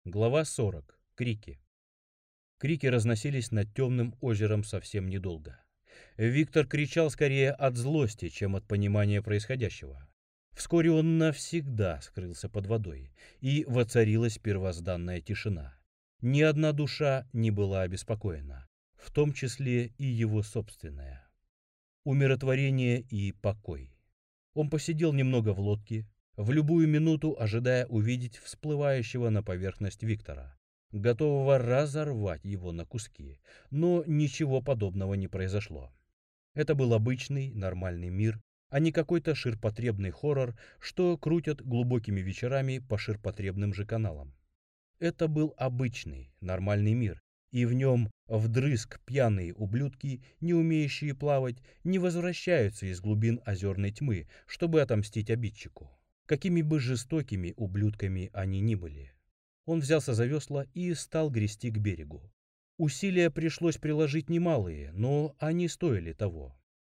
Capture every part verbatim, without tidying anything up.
Глава сорок. Крики. Крики разносились над темным озером совсем недолго. Виктор кричал скорее от злости, чем от понимания происходящего. Вскоре он навсегда скрылся под водой, и воцарилась первозданная тишина. Ни одна душа не была обеспокоена, в том числе и его собственная. Умиротворение и покой. Он посидел немного в лодке, в любую минуту ожидая увидеть всплывающего на поверхность Виктора, готового разорвать его на куски, но ничего подобного не произошло. Это был обычный, нормальный мир, а не какой-то ширпотребный хоррор, что крутят глубокими вечерами по ширпотребным же каналам. Это был обычный, нормальный мир, и в нем вдрызг пьяные ублюдки, не умеющие плавать, не возвращаются из глубин озерной тьмы, чтобы отомстить обидчику, какими бы жестокими ублюдками они ни были. Он взялся за весла и стал грести к берегу. Усилия пришлось приложить немалые, но они стоили того.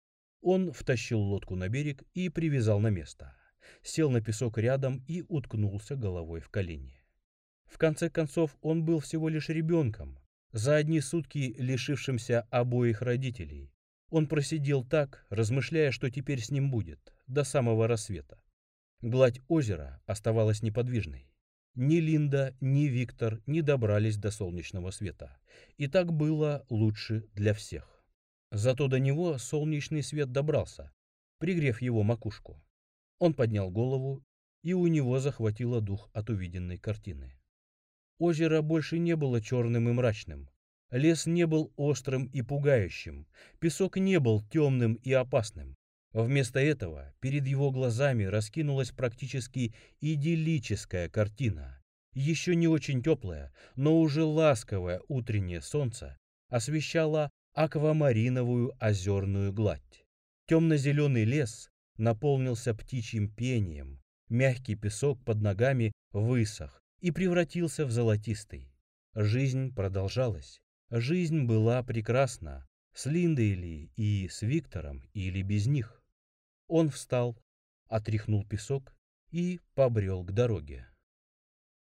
Он втащил лодку на берег и привязал на место. Сел на песок рядом и уткнулся головой в колени. В конце концов, он был всего лишь ребенком, за одни сутки лишившимся обоих родителей. Он просидел так, размышляя, что теперь с ним будет, до самого рассвета. Гладь озера оставалась неподвижной. Ни Линда, ни Виктор не добрались до солнечного света. И так было лучше для всех. Зато до него солнечный свет добрался, пригрев его макушку. Он поднял голову, и у него захватило дух от увиденной картины. Озеро больше не было черным и мрачным. Лес не был острым и пугающим. Песок не был темным и опасным. Вместо этого перед его глазами раскинулась практически идиллическая картина. Еще не очень теплое, но уже ласковое утреннее солнце освещало аквамариновую озерную гладь. Темно-зеленый лес наполнился птичьим пением, мягкий песок под ногами высох и превратился в золотистый. Жизнь продолжалась. Жизнь была прекрасна, с Линдой ли и с Виктором или без них. Он встал, отряхнул песок и побрел к дороге.